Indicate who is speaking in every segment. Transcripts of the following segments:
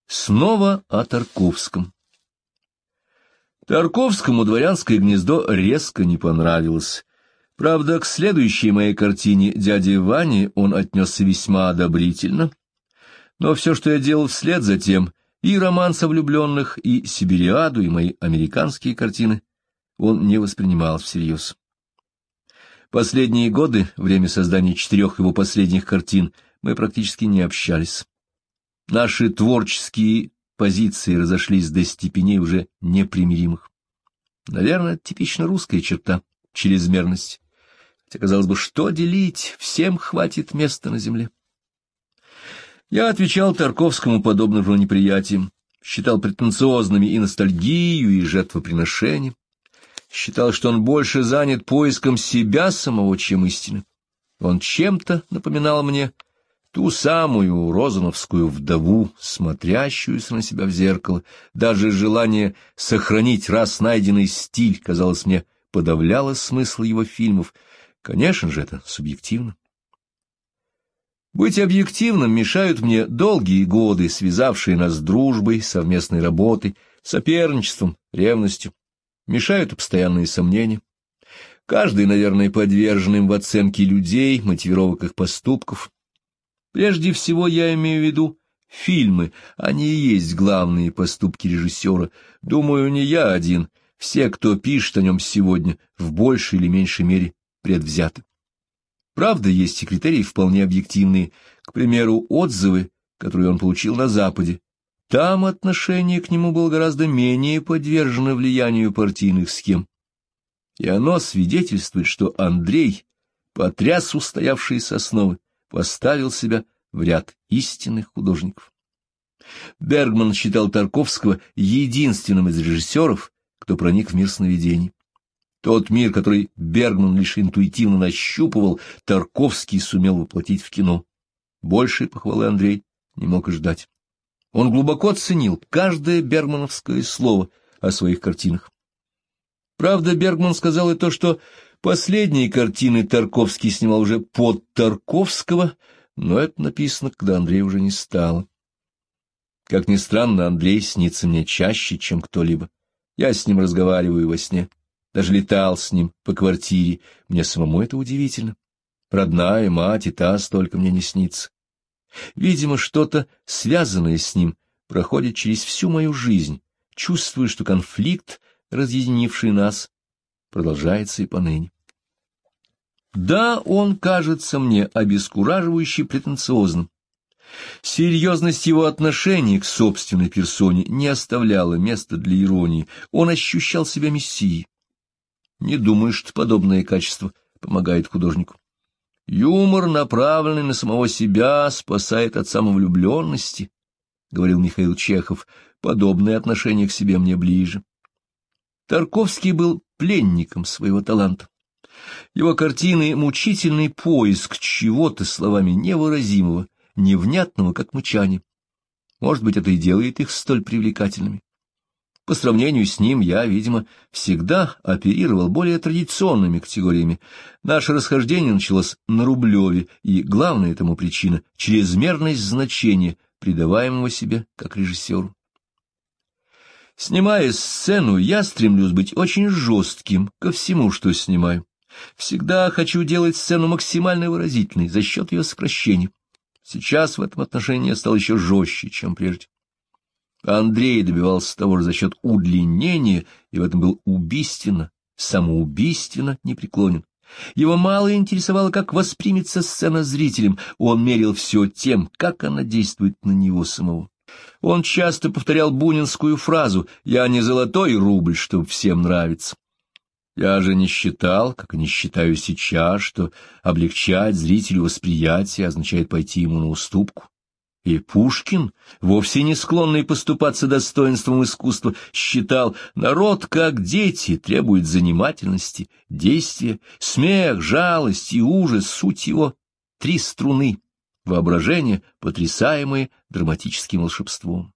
Speaker 1: Снова о Тарковском. Тарковскому «Дворянское гнездо» резко не понравилось. Правда, к следующей моей картине «Дяде Ване» он отнесся весьма одобрительно. Но все, что я делал вслед за тем, и «Романс о влюбленных», и «Сибириаду», и мои американские картины, он не воспринимал всерьез. Последние годы, время создания 4 его последних картин, мы практически не общались. Наши творческие позиции разошлись до степеней уже непримиримых. Наверное, это типично русская черта — чрезмерность. Хотя, казалось бы, что делить, всем хватит места на земле. Я отвечал Тарковскому подобным же неприятием, считал претенциозными и ностальгию, и жертвоприношением, считал, что он больше занят поиском себя самого, чем истины. Он чем-то напоминал мне ту самую розановскую вдову, смотрящуюся на себя в зеркало. Даже желание сохранить раз найденный стиль, казалось мне, подавляло смысл его фильмов. Конечно же, это субъективно. Быть объективным мешают мне долгие годы, связавшие нас дружбой, совместной работой, соперничеством, ревностью. Мешают и постоянные сомнения. Каждый, наверное, подвержен им в оценке людей, мотивировок их поступков. Прежде всего я имею в виду фильмы, они и есть главные поступки режиссера. Думаю, не я один, все, кто пишет о нем сегодня, в большей или меньшей мере предвзяты. Правда, есть и критерии вполне объективные, к примеру, отзывы, которые он получил на Западе. Там отношение к нему было гораздо менее подвержено влиянию партийных схем. И оно свидетельствует, что Андрей потряс устоявшиеся основы, поставил себя в ряд истинных художников. Бергман считал Тарковского единственным из режиссеров, кто проник в мир сновидений. Тот мир, который Бергман лишь интуитивно нащупывал, Тарковский сумел воплотить в кино. Большей похвалы Андрей не мог и ждать. Он глубоко ценил каждое бергмановское слово о своих картинах. Правда, Бергман сказал и то, что последние картины Тарковский снимал уже под Тарковского, но это написано, когда Андрея уже не стало. Как ни странно, Андрей снится мне чаще, чем кто-либо. Я с ним разговариваю во сне, даже летал с ним по квартире. Мне самому это удивительно. Родная мать и та столько мне не снится. Видимо, что-то, связанное с ним, проходит через всю мою жизнь, чувствую, что конфликт, разъединивший нас, продолжается и поныне. Да, он кажется мне обескураживающе претенциозным. Серьезность его отношений к собственной персоне не оставляла места для иронии, он ощущал себя мессией. Не думаю, что подобное качество помогает художнику. «Юмор, направленный на самого себя, спасает от самовлюбленности», — говорил Михаил Чехов. «Подобное отношение к себе мне ближе». Тарковский был пленником своего таланта. Его картины — мучительный поиск чего-то словами невыразимого, невнятного, как мычание. Может быть, это и делает их столь привлекательными. По сравнению с ним я, видимо, всегда оперировал более традиционными категориями. Наше расхождение началось на Рублеве, и главная этому причина — чрезмерность значения, придаваемого себе как режиссеру. Снимая сцену, я стремлюсь быть очень жестким ко всему, что снимаю. Всегда хочу делать сцену максимально выразительной за счет ее сокращения. Сейчас в этом отношении я стал еще жестче, чем прежде. Андрей добивался того же за счет удлинения, и в этом был убийственно, самоубийственно непреклонен. Его мало интересовало, как воспримется сцена зрителем, он мерил все тем, как она действует на него самого. Он часто повторял бунинскую фразу «Я не золотой рубль, чтобы всем нравиться». Я же не считал, как и не считаю сейчас, что облегчать зрителю восприятие означает пойти ему на уступку. И Пушкин, вовсе не склонный поступаться достоинством искусства, считал, народ, как дети, требует занимательности, действия, смех, жалость и ужас, суть его — 3 струны, воображение, потрясаемое драматическим волшебством.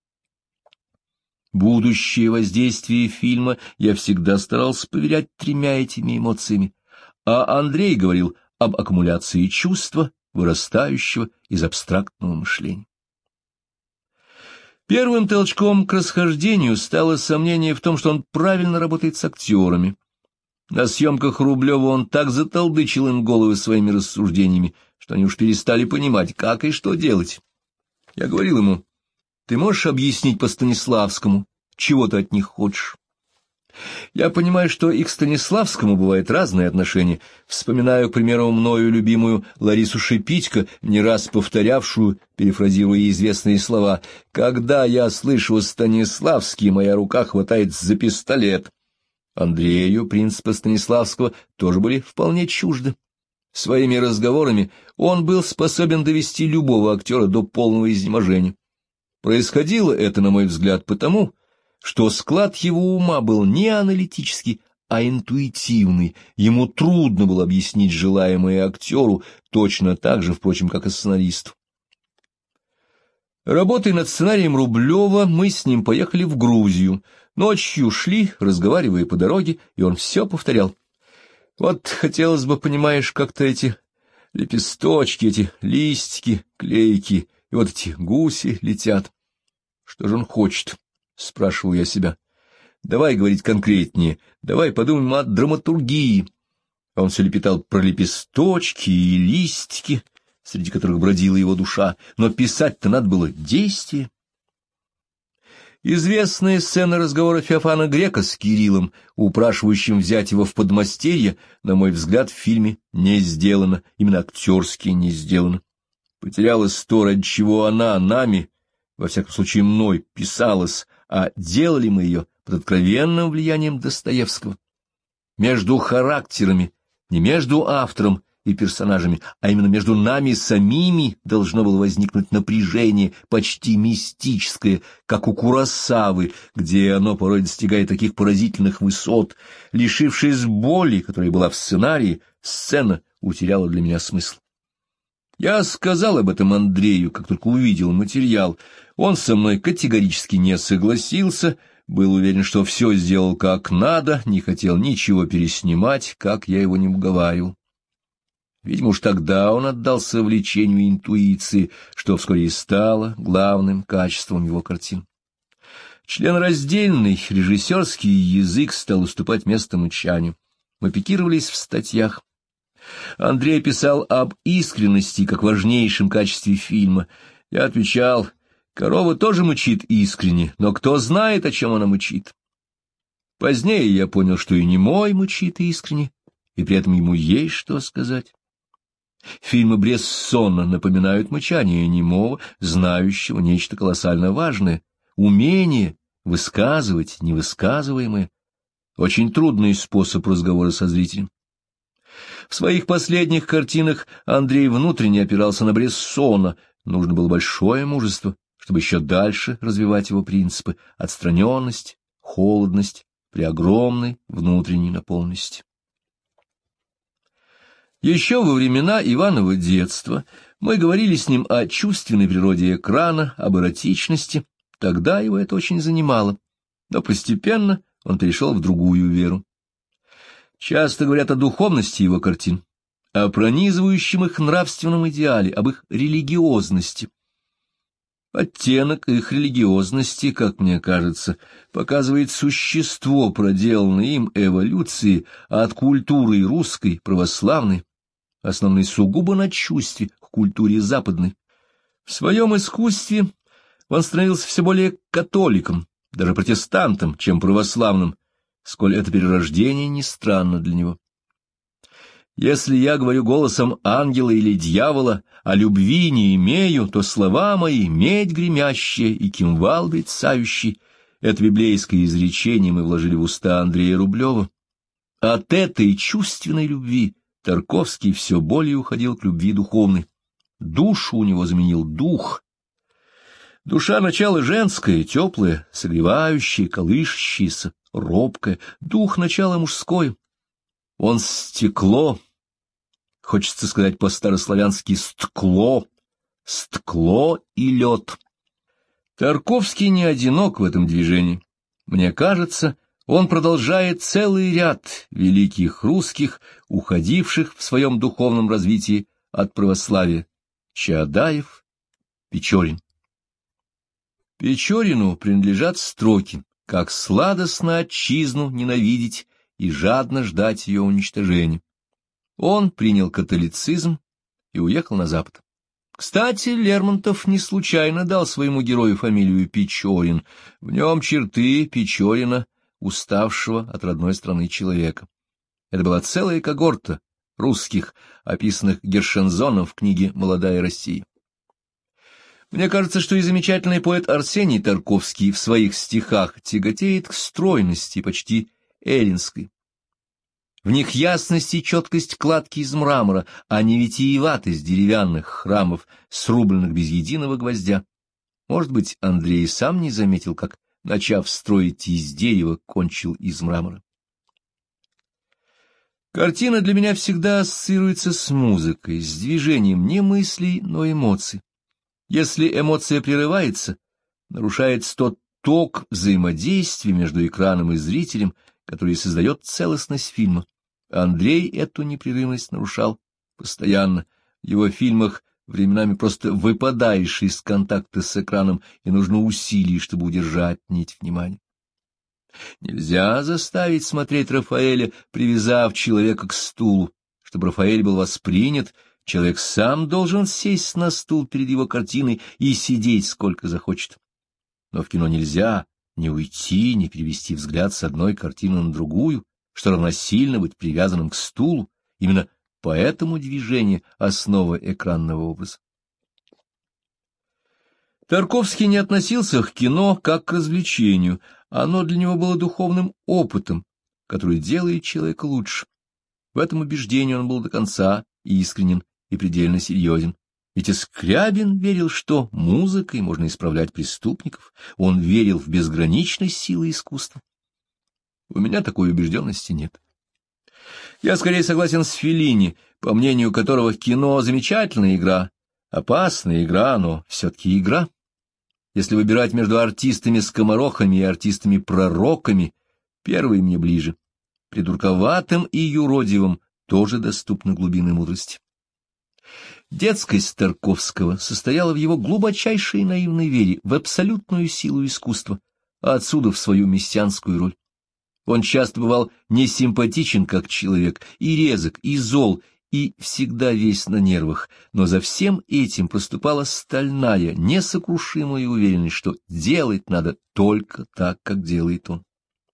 Speaker 1: Будущее воздействие фильма я всегда старался поверять 3 этими эмоциями, а Андрей говорил об аккумуляции чувства, вырастающего из абстрактного мышления. Первым толчком к расхождению стало сомнение в том, что он правильно работает с актерами. На съемках Рублева он так заталдычил им головы своими рассуждениями, что они уж перестали понимать, как и что делать. Я говорил ему: ты можешь объяснить по Станиславскому, чего ты от них хочешь? Я понимаю, что и к Станиславскому бывает разное отношение. Вспоминаю, к примеру, мною любимую Ларису Шипитько, не раз повторявшую, перефразируя известные слова: «Когда я слышу Станиславский, моя рука хватает за пистолет». Андрею принципы Станиславского тоже были вполне чужды. Своими разговорами он был способен довести любого актера до полного изнеможения. Происходило это, на мой взгляд, потому, что склад его ума был не аналитический, а интуитивный. Ему трудно было объяснить желаемое актеру, точно так же, впрочем, как и сценаристу. Работая над сценарием Рублева, мы с ним поехали в Грузию. Ночью шли, разговаривая по дороге, и он все повторял. Вот хотелось бы, понимаешь, как-то эти лепесточки, эти листики, клейки, и вот эти гуси летят. Что же он хочет? — спрашивал я себя. — Давай говорить конкретнее, давай подумаем о драматургии. Он все лепетал про лепесточки и листики, среди которых бродила его душа, но писать-то надо было действие. Известная сцена разговора Феофана Грека с Кириллом, упрашивающим взять его в подмастерье, на мой взгляд, в фильме не сделана, именно актерски не сделана. Потерялась то, ради чего она нами, во всяком случае мной, писалась, а делали мы ее под откровенным влиянием Достоевского. Между характерами, не между автором и персонажами, а именно между нами самими должно было возникнуть напряжение, почти мистическое, как у Куросавы, где оно порой достигает таких поразительных высот. Лишившись боли, которая была в сценарии, сцена утеряла для меня смысл. Я сказал об этом Андрею, как только увидел материал. Он со мной категорически не согласился, был уверен, что все сделал как надо, не хотел ничего переснимать, как я его не уговаривал. Видимо, уж тогда он отдался влечению интуиции, что вскоре и стало главным качеством его картин. Членораздельный режиссерский язык стал уступать место мычанию. Мы пикировались в статьях. Андрей писал об искренности как важнейшем качестве фильма. Я отвечал: корова тоже мычит искренне, но кто знает, о чем она мычит. Позднее я понял, что и немой мычит искренне, и при этом ему есть что сказать. Фильмы Брессона напоминают мычание немого, знающего нечто колоссально важное, умение высказывать невысказываемое. Очень трудный способ разговора со зрителем. В своих последних картинах Андрей внутренне опирался на Брессона. Нужно было большое мужество, чтобы еще дальше развивать его принципы: отстраненность, холодность при огромной внутренней наполненности. Еще во времена Иванова детства мы говорили с ним о чувственной природе экрана, об эротичности. Тогда его это очень занимало, но постепенно он перешел в другую веру. Часто говорят о духовности его картин, о пронизывающем их нравственном идеале, об их религиозности. Оттенок их религиозности, как мне кажется, показывает существо проделанной им эволюции от культуры русской, православной, основанной сугубо на чувстве, к культуре западной. В своем искусстве он становился все более католиком, даже протестантом, чем православным, сколь это перерождение не странно для него. Если я говорю голосом ангела или дьявола, а любви не имею, то слова мои — медь гремящая и кимвал брецающий. Это библейское изречение мы вложили в уста Андрея Рублева. От этой чувственной любви Тарковский все более уходил к любви духовной. Душу у него заменил дух. Душа — начало женское, теплое, согревающее, колышущееся, робкое. Дух — начало мужское. Он стекло, хочется сказать по-старославянски сткло, сткло и лед. Тарковский не одинок в этом движении. Мне кажется, он продолжает целый ряд великих русских, уходивших в своем духовном развитии от православия: Чаадаев, Печорин. Печорину принадлежат строки: «Как сладостно отчизну ненавидеть и жадно ждать ее уничтожения». Он принял католицизм и уехал на Запад. Кстати, Лермонтов не случайно дал своему герою фамилию Печорин. В нем черты Печорина, уставшего от родной страны человека. Это была целая когорта русских, описанных Гершензоном в книге «Молодая Россия». Мне кажется, что и замечательный поэт Арсений Тарковский в своих стихах тяготеет к стройности, почти эллинской. В них ясность и четкость кладки из мрамора, а не витиеватость деревянных храмов, срубленных без единого гвоздя. Может быть, Андрей сам не заметил, как, начав строить из дерева, кончил из мрамора. Картина для меня всегда ассоциируется с музыкой, с движением не мыслей, но эмоций. Если эмоция прерывается, нарушается тот ток взаимодействия между экраном и зрителем, который создает целостность фильма. Андрей эту непрерывность нарушал постоянно. В его фильмах временами просто выпадаешь из контакта с экраном, и нужно усилий, чтобы удержать нить внимания. Нельзя заставить смотреть Рафаэля, привязав человека к стулу. Чтобы Рафаэль был воспринят, человек сам должен сесть на стул перед его картиной и сидеть сколько захочет. Но в кино нельзя ни уйти, ни перевести взгляд с одной картины на другую, что равносильно быть привязанным к стулу. Именно поэтому движение — основа экранного образа. Тарковский не относился к кино как к развлечению, оно для него было духовным опытом, который делает человека лучше. В этом убеждении он был до конца искренен и предельно серьезен. Ведь и Скрябин верил, что музыкой можно исправлять преступников, он верил в безграничность силы искусства. У меня такой убежденности нет. Я скорее согласен с Феллини, по мнению которого кино — замечательная игра, опасная игра, но все-таки игра. Если выбирать между артистами-скоморохами и артистами-пророками, первые мне ближе. Придурковатым и юродивым тоже доступны глубины мудрости. Детскость Тарковского состояла в его глубочайшей наивной вере в абсолютную силу искусства, а отсюда в свою мессианскую роль. Он часто бывал несимпатичен как человек, и резок, и зол, и всегда весь на нервах, но за всем этим проступала стальная, несокрушимая уверенность, что делать надо только так, как делает он.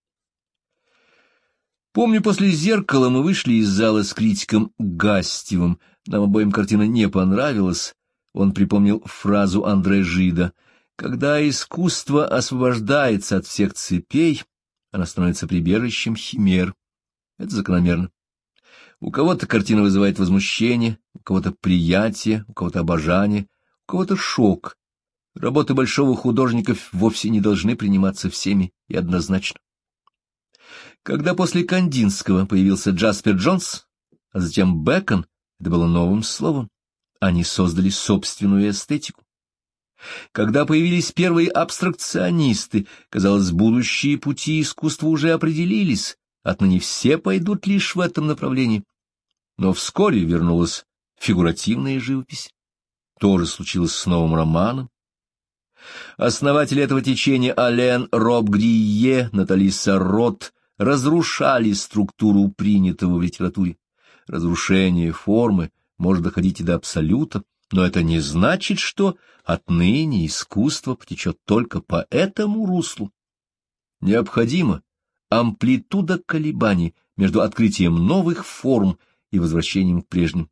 Speaker 1: Помню, после «Зеркала» мы вышли из зала с критиком Гастевым. Нам обоим картина не понравилась. Он припомнил фразу Андре Жида: «Когда искусство освобождается от всех цепей, она становится прибежищем химер». Это закономерно. У кого-то картина вызывает возмущение, у кого-то приятие, у кого-то обожание, у кого-то шок. Работы большого художника вовсе не должны приниматься всеми и однозначно. Когда после Кандинского появился Джаспер Джонс, а затем Бэкон, это было новым словом. Они создали собственную эстетику. Когда появились первые абстракционисты, казалось, будущие пути искусства уже определились, отныне все пойдут лишь в этом направлении. Но вскоре вернулась фигуративная живопись. То же случилось с новым романом. Основатели этого течения Ален Роб-Грие, Натали Саррот разрушали структуру принятого в литературе. Разрушение формы может доходить и до абсолюта, но это не значит, что отныне искусство потечет только по этому руслу. Необходима амплитуда колебаний между открытием новых форм и возвращением к прежним.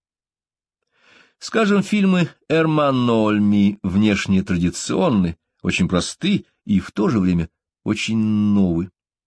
Speaker 1: Скажем, фильмы Эрманно Ольми внешне традиционны, очень просты и в то же время очень новы.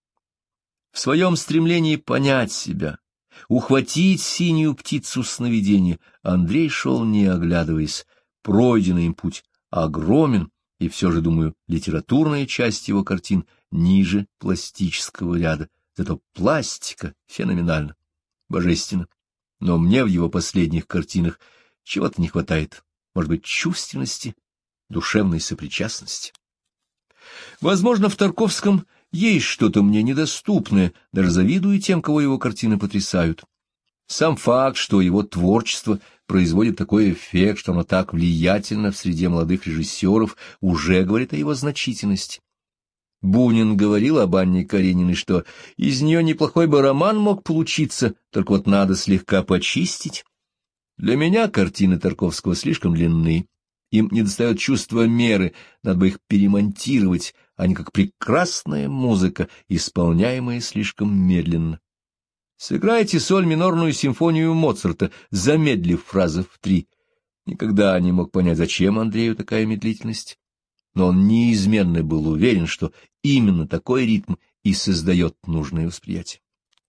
Speaker 1: В своем стремлении понять себя, ухватить синюю птицу сновидения, Андрей шел не оглядываясь. Пройденный им путь огромен, и все же, думаю, литературная часть его картин ниже пластического ряда, зато пластика феноменальна, божественна. Но мне в его последних картинах чего-то не хватает, может быть, чувственности, душевной сопричастности. Возможно, в Тарковском есть что-то мне недоступное, даже завидую тем, кого его картины потрясают. Сам факт, что его творчество производит такой эффект, что оно так влиятельно в среде молодых режиссеров, уже говорит о его значительности. Бунин говорил об Анне Карениной, что из нее неплохой бы роман мог получиться, только вот надо слегка почистить. Для меня картины Тарковского слишком длинны. Им недостает чувства меры, надо бы их перемонтировать, они как прекрасная музыка, исполняемая слишком медленно. Сыграйте соль-минорную симфонию Моцарта, замедлив фразы в 3. Никогда не мог понять, зачем Андрею такая медлительность. Но он неизменно был уверен, что именно такой ритм и создает нужное восприятие.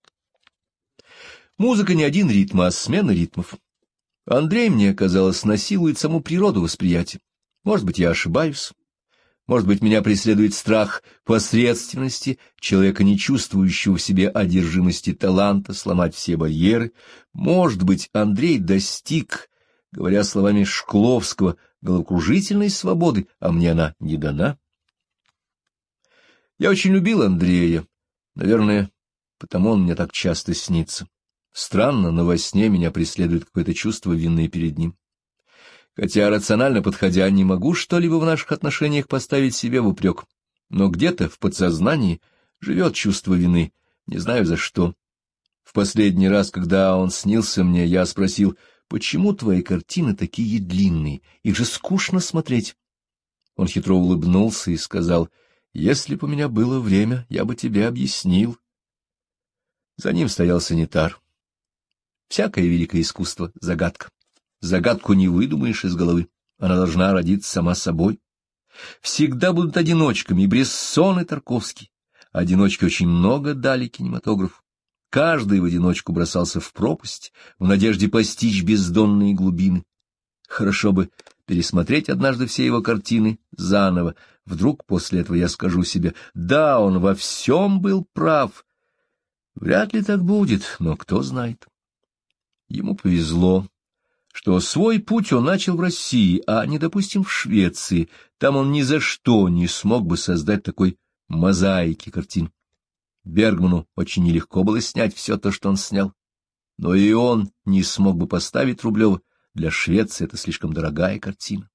Speaker 1: Музыка не один ритм, а смена ритмов. Андрей, мне казалось, насилует саму природу восприятия. Может быть, я ошибаюсь. Может быть, меня преследует страх посредственности, человека, не чувствующего в себе одержимости таланта, сломать все барьеры. Может быть, Андрей достиг, говоря словами Шкловского, головокружительной свободы, а мне она не дана. Я очень любил Андрея, наверное, потому он мне так часто снится. Странно, но во сне меня преследует какое-то чувство вины перед ним. Хотя, рационально подходя, не могу что-либо в наших отношениях поставить себе в упрек, но где-то в подсознании живет чувство вины, не знаю за что. В последний раз, когда он снился мне, я спросил: «Почему твои картины такие длинные? Их же скучно смотреть». Он хитро улыбнулся и сказал: «Если бы у меня было время, я бы тебе объяснил». За ним стоял санитар. Всякое великое искусство — загадка. Загадку не выдумаешь из головы, она должна родиться сама собой. Всегда будут одиночками и Брессон, и Тарковский. Одиночки очень много дали кинематографу. Каждый в одиночку бросался в пропасть, в надежде постичь бездонные глубины. Хорошо бы пересмотреть однажды все его картины заново. Вдруг после этого я скажу себе: да, он во всем был прав. Вряд ли так будет, но кто знает. Ему повезло, что свой путь он начал в России, а не, допустим, в Швеции. Там он ни за что не смог бы создать такой мозаики картин. Бергману очень нелегко было снять все то, что он снял. Но и он не смог бы поставить Рублева. Для Швеции это слишком дорогая картина.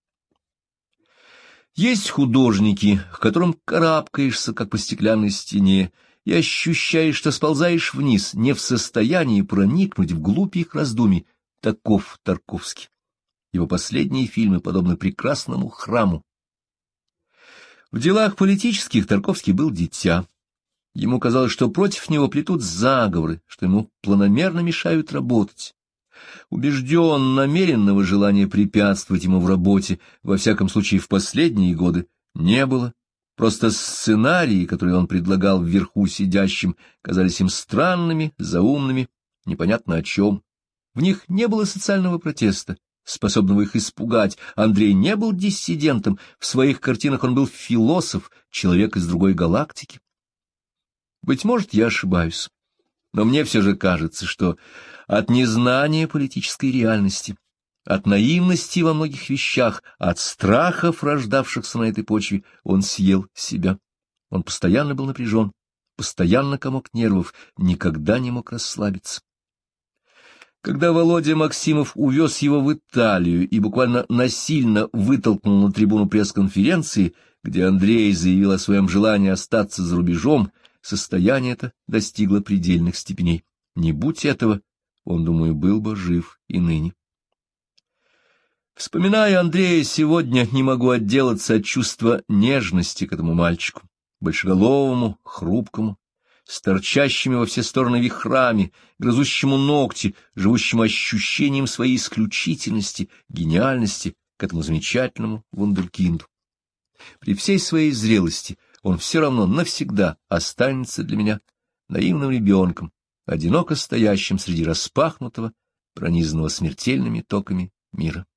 Speaker 1: Есть художники, к которым карабкаешься, как по стеклянной стене, и ощущаешь, что сползаешь вниз, не в состоянии проникнуть вглубь их раздумий. Таков Тарковский. Его последние фильмы подобны прекрасному храму. В делах политических Тарковский был дитя. Ему казалось, что против него плетут заговоры, что ему планомерно мешают работать. Убежден, намеренного желания препятствовать ему в работе, во всяком случае в последние годы, не было. Просто сценарии, которые он предлагал вверху сидящим, казались им странными, заумными, непонятно о чем. В них не было социального протеста, способного их испугать. Андрей не был диссидентом, в своих картинах он был философ, человек из другой галактики. Быть может, я ошибаюсь, но мне все же кажется, что от незнания политической реальности, от наивности во многих вещах, от страхов, рождавшихся на этой почве, он съел себя. Он постоянно был напряжен, постоянно комок нервов, никогда не мог расслабиться. Когда Володя Максимов увез его в Италию и буквально насильно вытолкнул на трибуну пресс-конференции, где Андрей заявил о своем желании остаться за рубежом, состояние это достигло предельных степеней. Не будь этого, он, думаю, был бы жив и ныне. Вспоминая Андрея сегодня, не могу отделаться от чувства нежности к этому мальчику, большеголовому, хрупкому, с торчащими во все стороны вихрами, грызущему ногти, живущему ощущением своей исключительности, гениальности, к этому замечательному вундеркинду. При всей своей зрелости он все равно навсегда останется для меня наивным ребенком, одиноко стоящим среди распахнутого, пронизанного смертельными токами мира.